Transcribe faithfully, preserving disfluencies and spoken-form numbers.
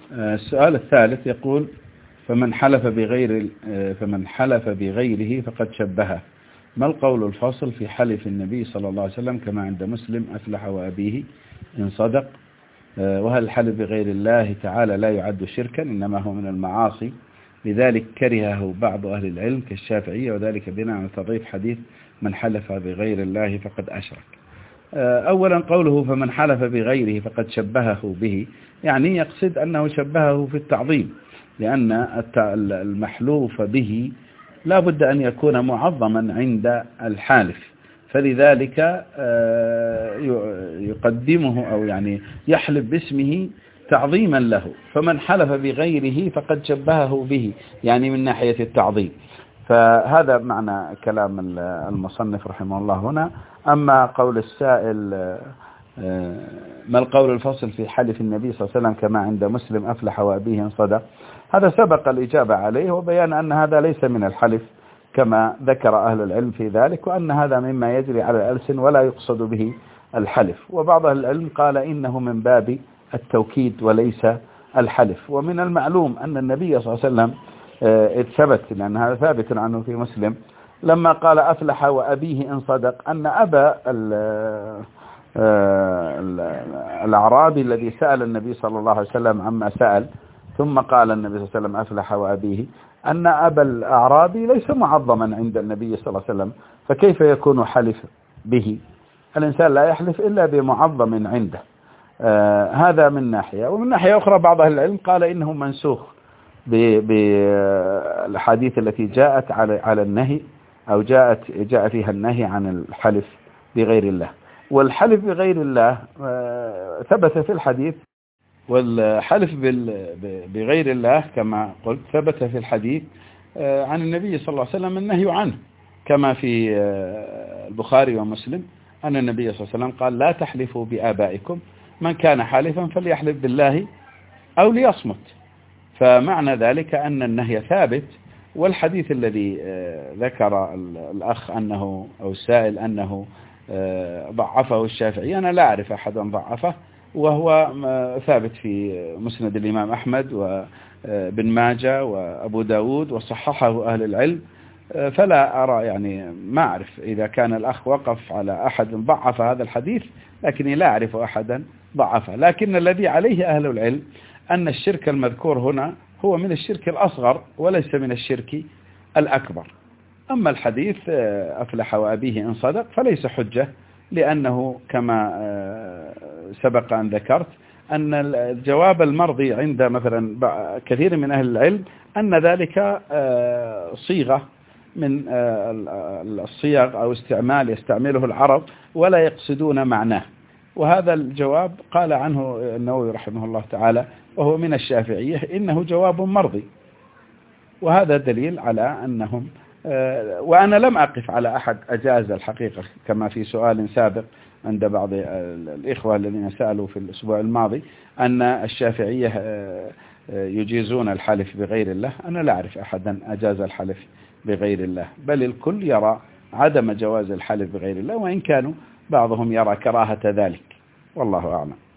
السؤال الثالث يقول: فمن حلف بغير فمن حلف بغيره فقد شبهه، ما القول الفاصل في حلف النبي صلى الله عليه وسلم كما عند مسلم أفلح وأبيه إن صدق؟ وهل الحلف بغير الله تعالى لا يعد شركا إنما هو من المعاصي، لذلك كرهه بعض أهل العلم كالشافعية، وذلك بناء على تضعيف حديث من حلف بغير الله فقد أشرك. أولا قوله فمن حلف بغيره فقد شبهه به، يعني يقصد أنه شبهه في التعظيم، لأن المحلوف به لا بد أن يكون معظما عند الحالف، فلذلك يقدمه أو يعني يحلف باسمه تعظيما له. فمن حلف بغيره فقد شبهه به، يعني من ناحية التعظيم. فهذا معنى كلام المصنف رحمه الله هنا. أما قول السائل ما القول الفصل في حلف النبي صلى الله عليه وسلم كما عند مسلم أفلح وأبيه إن صدق، هذا سبق الإجابة عليه، وبيان أن هذا ليس من الحلف كما ذكر أهل العلم في ذلك، وأن هذا مما يجري على الألسن ولا يقصد به الحلف. وبعض أهل العلم قال إنه من باب التوكيد وليس الحلف. ومن المعلوم أن النبي صلى الله عليه وسلم ثبت، لأن هذا ثابت عنه في مسلم، لما قال أفلح وأبيه إن صدق، أن أبا الأعرابي الذي سأل النبي صلى الله عليه وسلم عما سأل ثم قال النبي صلى الله عليه وسلم أفلح وأبيه، أن أبا الأعرابي ليس معظما عند النبي صلى الله عليه وسلم، فكيف يكون حلف به؟ الإنسان لا يحلف إلا بمعظم عنده. آه هذا من ناحية. ومن ناحية أخرى بعض أهل العلم قال إنه منسوخ بالحديث التي جاءت على على النهي، أو جاءت جاء فيها النهي عن الحلف بغير الله. والحلف بغير الله آه ثبت في الحديث، والحلف بغير الله كما قلت ثبت في الحديث عن النبي صلى الله عليه وسلم النهي عنه، كما في البخاري ومسلم أن النبي صلى الله عليه وسلم قال: لا تحلفوا بآبائكم، من كان حالفا فليحلف بالله أو ليصمت. فمعنى ذلك أن النهي ثابت. والحديث الذي ذكر الأخ أنه أو السائل أنه ضعفه الشافعي، أنا لا أعرف أحدا ضعفه، وهو ثابت في مسند الإمام أحمد وابن ماجه وأبو داود، وصححه أهل العلم. فلا أرى، يعني ما أعرف إذا كان الأخ وقف على أحد ضعف هذا الحديث، لكني لا أعرف أحدا ضعفه. لكن الذي عليه أهل العلم أن الشرك المذكور هنا هو من الشرك الأصغر وليس من الشرك الأكبر. أما الحديث أفلح وأبيه إن صدق فليس حجة، لأنه كما سبق أن ذكرت أن الجواب المرضي عند مثلا كثير من أهل العلم أن ذلك صيغة من الصيغ أو استعمال يستعمله العرب ولا يقصدون معناه. وهذا الجواب قال عنه النووي رحمه الله تعالى، وهو من الشافعية، إنه جواب مرضي. وهذا دليل على أنهم، وأنا لم أقف على أحد أجاز الحقيقة، كما في سؤال سابق عند بعض الإخوة الذين سألوا في الأسبوع الماضي أن الشافعية يجيزون الحلف بغير الله. أنا لا أعرف أحدا أجاز الحلف بغير الله، بل الكل يرى عدم جواز الحلف بغير الله، وإن كانوا بعضهم يرى كراهة ذلك، والله أعلم.